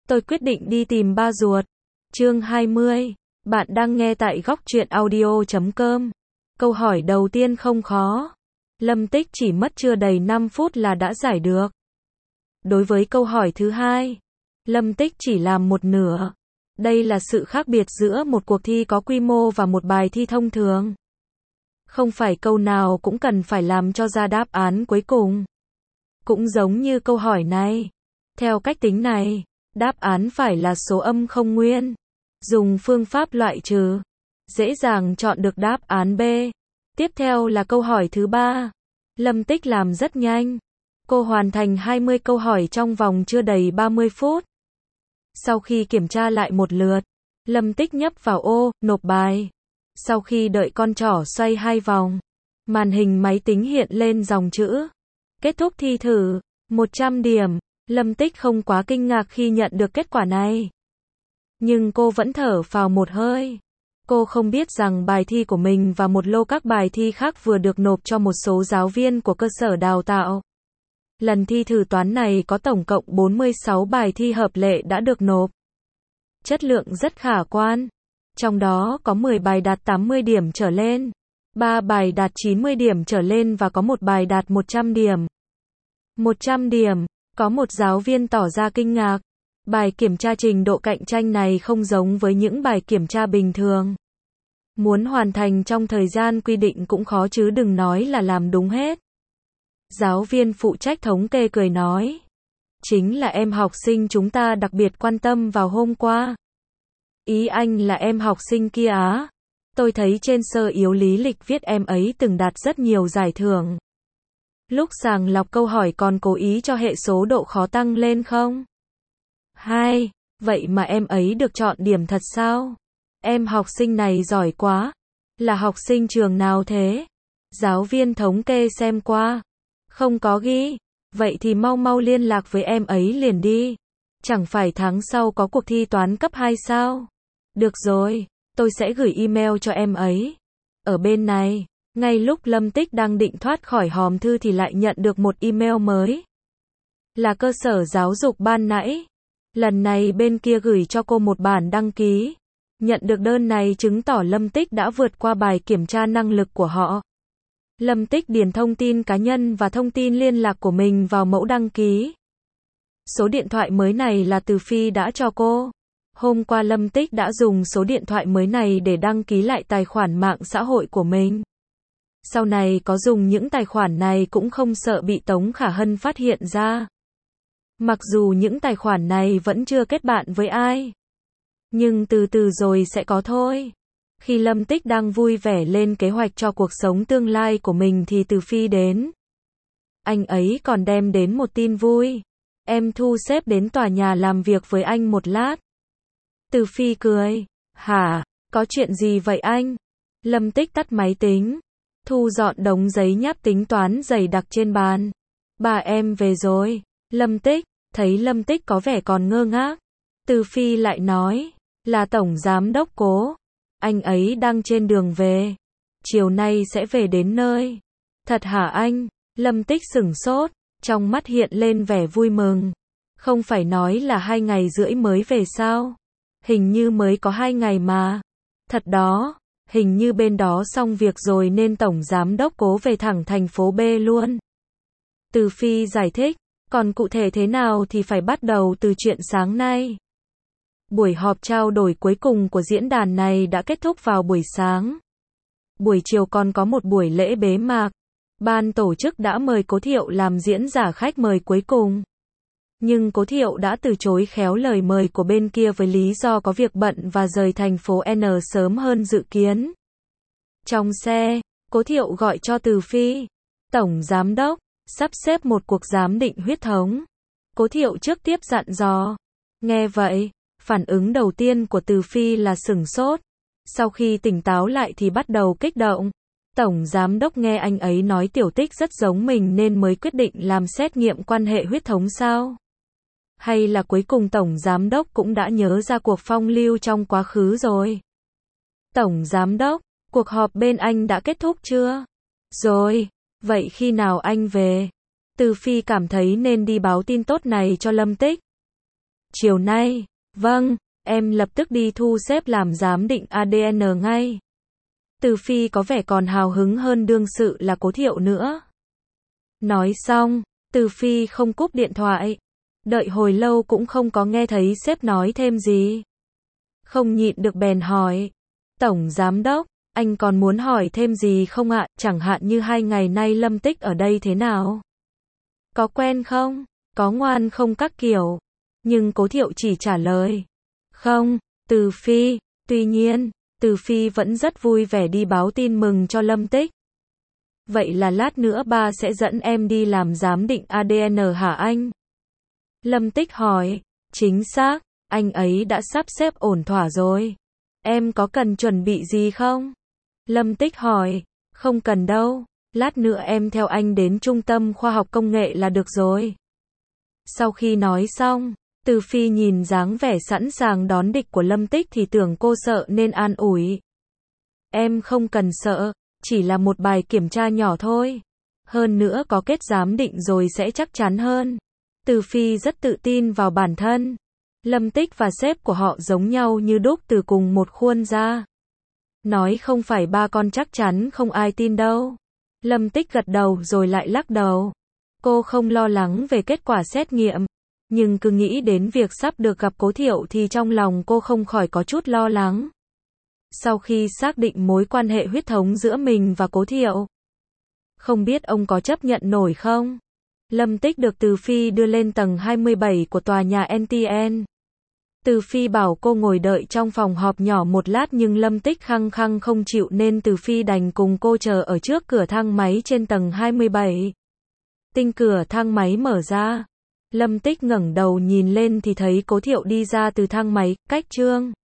Tôi quyết định đi tìm ba ruột. Chương 20. Bạn đang nghe tại góc truyện audio.com. Câu hỏi đầu tiên không khó. Lâm Tích chỉ mất chưa đầy 5 phút là đã giải được. Đối với câu hỏi thứ hai, Lâm Tích chỉ làm một nửa. Đây là sự khác biệt giữa một cuộc thi có quy mô và một bài thi thông thường. Không phải câu nào cũng cần phải làm cho ra đáp án cuối cùng. Cũng giống như câu hỏi này. Theo cách tính này, đáp án phải là số âm không nguyên. Dùng phương pháp loại trừ, dễ dàng chọn được đáp án B. Tiếp theo là câu hỏi thứ ba. Lâm Tích làm rất nhanh. Cô hoàn thành 20 câu hỏi trong vòng chưa đầy 30 phút. Sau khi kiểm tra lại một lượt, Lâm Tích nhấp vào ô, nộp bài. Sau khi đợi con trỏ xoay 2 vòng, màn hình máy tính hiện lên dòng chữ. Kết thúc thi thử, 100 điểm. Lâm Tích không quá kinh ngạc khi nhận được kết quả này. Nhưng cô vẫn thở phào một hơi. Cô không biết rằng bài thi của mình và một lô các bài thi khác vừa được nộp cho một số giáo viên của cơ sở đào tạo. Lần thi thử toán này có tổng cộng 46 bài thi hợp lệ đã được nộp. Chất lượng rất khả quan. Trong đó có 10 bài đạt 80 điểm trở lên, 3 bài đạt 90 điểm trở lên và có một bài đạt 100 điểm. 100 điểm, có một giáo viên tỏ ra kinh ngạc. Bài kiểm tra trình độ cạnh tranh này không giống với những bài kiểm tra bình thường. Muốn hoàn thành trong thời gian quy định cũng khó chứ đừng nói là làm đúng hết. Giáo viên phụ trách thống kê cười nói. Chính là em học sinh chúng ta đặc biệt quan tâm vào hôm qua. Ý anh là em học sinh kia á? Tôi thấy trên sơ yếu lý lịch viết em ấy từng đạt rất nhiều giải thưởng. Lúc sàng lọc câu hỏi còn cố ý cho hệ số độ khó tăng lên không? 2. Vậy mà em ấy được chọn điểm thật sao? Em học sinh này giỏi quá. Là học sinh trường nào thế? Giáo viên thống kê xem qua. Không có ghi. Vậy thì mau mau liên lạc với em ấy liền đi. Chẳng phải tháng sau có cuộc thi toán cấp 2 sao? Được rồi, tôi sẽ gửi email cho em ấy. Ở bên này, ngay lúc Lâm Tích đang định thoát khỏi hòm thư thì lại nhận được một email mới. Là cơ sở giáo dục ban nãy. Lần này bên kia gửi cho cô một bản đăng ký. Nhận được đơn này chứng tỏ Lâm Tích đã vượt qua bài kiểm tra năng lực của họ. Lâm Tích điền thông tin cá nhân và thông tin liên lạc của mình vào mẫu đăng ký. Số điện thoại mới này là Từ Phi đã cho cô. Hôm qua Lâm Tích đã dùng số điện thoại mới này để đăng ký lại tài khoản mạng xã hội của mình. Sau này có dùng những tài khoản này cũng không sợ bị Tống Khả Hân phát hiện ra. Mặc dù những tài khoản này vẫn chưa kết bạn với ai. Nhưng từ từ rồi sẽ có thôi. Khi Lâm Tích đang vui vẻ lên kế hoạch cho cuộc sống tương lai của mình thì Từ Phi đến. Anh ấy còn đem đến một tin vui. Em thu xếp đến tòa nhà làm việc với anh một lát. Từ Phi cười. Hả? Có chuyện gì vậy anh? Lâm Tích tắt máy tính. Thu dọn đống giấy nháp tính toán dày đặc trên bàn. Bà em về rồi. Lâm Tích. Thấy Lâm Tích có vẻ còn ngơ ngác. Từ Phi lại nói. Là Tổng Giám Đốc Cố. Anh ấy đang trên đường về. Chiều nay sẽ về đến nơi. Thật hả anh? Lâm Tích sửng sốt. Trong mắt hiện lên vẻ vui mừng. Không phải nói là 2 ngày rưỡi mới về sao? Hình như mới có 2 ngày mà. Thật đó. Hình như bên đó xong việc rồi nên Tổng Giám Đốc Cố về thẳng thành phố B luôn. Từ Phi giải thích. Còn cụ thể thế nào thì phải bắt đầu từ chuyện sáng nay. Buổi họp trao đổi cuối cùng của diễn đàn này đã kết thúc vào buổi sáng. Buổi chiều còn có một buổi lễ bế mạc. Ban tổ chức đã mời Cố Thiệu làm diễn giả khách mời cuối cùng. Nhưng Cố Thiệu đã từ chối khéo lời mời của bên kia với lý do có việc bận và rời thành phố N sớm hơn dự kiến. Trong xe, Cố Thiệu gọi cho Từ Phi. Tổng Giám Đốc, sắp xếp một cuộc giám định huyết thống. Cố Thiệu trước tiếp dặn dò. Nghe vậy, phản ứng đầu tiên của Từ Phi là sửng sốt. Sau khi tỉnh táo lại thì bắt đầu kích động. Tổng Giám Đốc nghe anh ấy nói Tiểu Tích rất giống mình nên mới quyết định làm xét nghiệm quan hệ huyết thống sao? Hay là cuối cùng Tổng Giám Đốc cũng đã nhớ ra cuộc phong lưu trong quá khứ rồi? Tổng Giám Đốc, cuộc họp bên anh đã kết thúc chưa? Rồi, vậy khi nào anh về? Từ Phi cảm thấy nên đi báo tin tốt này cho Lâm Tích. Chiều nay, vâng, em lập tức đi thu xếp làm giám định ADN ngay. Từ Phi có vẻ còn hào hứng hơn đương sự là Cố Thiệu nữa. Nói xong, Từ Phi không cúp điện thoại. Đợi hồi lâu cũng không có nghe thấy sếp nói thêm gì. Không nhịn được bèn hỏi. Tổng giám đốc, anh còn muốn hỏi thêm gì không ạ? Chẳng hạn như 2 ngày nay Lâm Tích ở đây thế nào? Có quen không? Có ngoan không các kiểu? Nhưng Cố Thiệu chỉ trả lời. Không, Từ Phi. Tuy nhiên, Từ Phi vẫn rất vui vẻ đi báo tin mừng cho Lâm Tích. Vậy là lát nữa ba sẽ dẫn em đi làm giám định ADN hả anh? Lâm Tích hỏi. Chính xác, anh ấy đã sắp xếp ổn thỏa rồi. Em có cần chuẩn bị gì không? Lâm Tích hỏi. Không cần đâu, lát nữa em theo anh đến trung tâm khoa học công nghệ là được rồi. Sau khi nói xong, Từ Phi nhìn dáng vẻ sẵn sàng đón địch của Lâm Tích thì tưởng cô sợ nên an ủi. Em không cần sợ, chỉ là một bài kiểm tra nhỏ thôi. Hơn nữa có kết giám định rồi sẽ chắc chắn hơn. Từ Phi rất tự tin vào bản thân. Lâm Tích và sếp của họ giống nhau như đúc từ cùng một khuôn ra. Nói không phải ba con chắc chắn không ai tin đâu. Lâm Tích gật đầu rồi lại lắc đầu. Cô không lo lắng về kết quả xét nghiệm. Nhưng cứ nghĩ đến việc sắp được gặp Cố Thiệu thì trong lòng cô không khỏi có chút lo lắng. Sau khi xác định mối quan hệ huyết thống giữa mình và Cố Thiệu, không biết ông có chấp nhận nổi không? Lâm Tích được Từ Phi đưa lên tầng 27 của tòa nhà NTN. Từ Phi bảo cô ngồi đợi trong phòng họp nhỏ một lát nhưng Lâm Tích khăng khăng không chịu nên Từ Phi đành cùng cô chờ ở trước cửa thang máy trên tầng 27. Tinh cửa thang máy mở ra. Lâm Tích ngẩng đầu nhìn lên thì thấy Cố Thiệu đi ra từ thang máy, cách Trương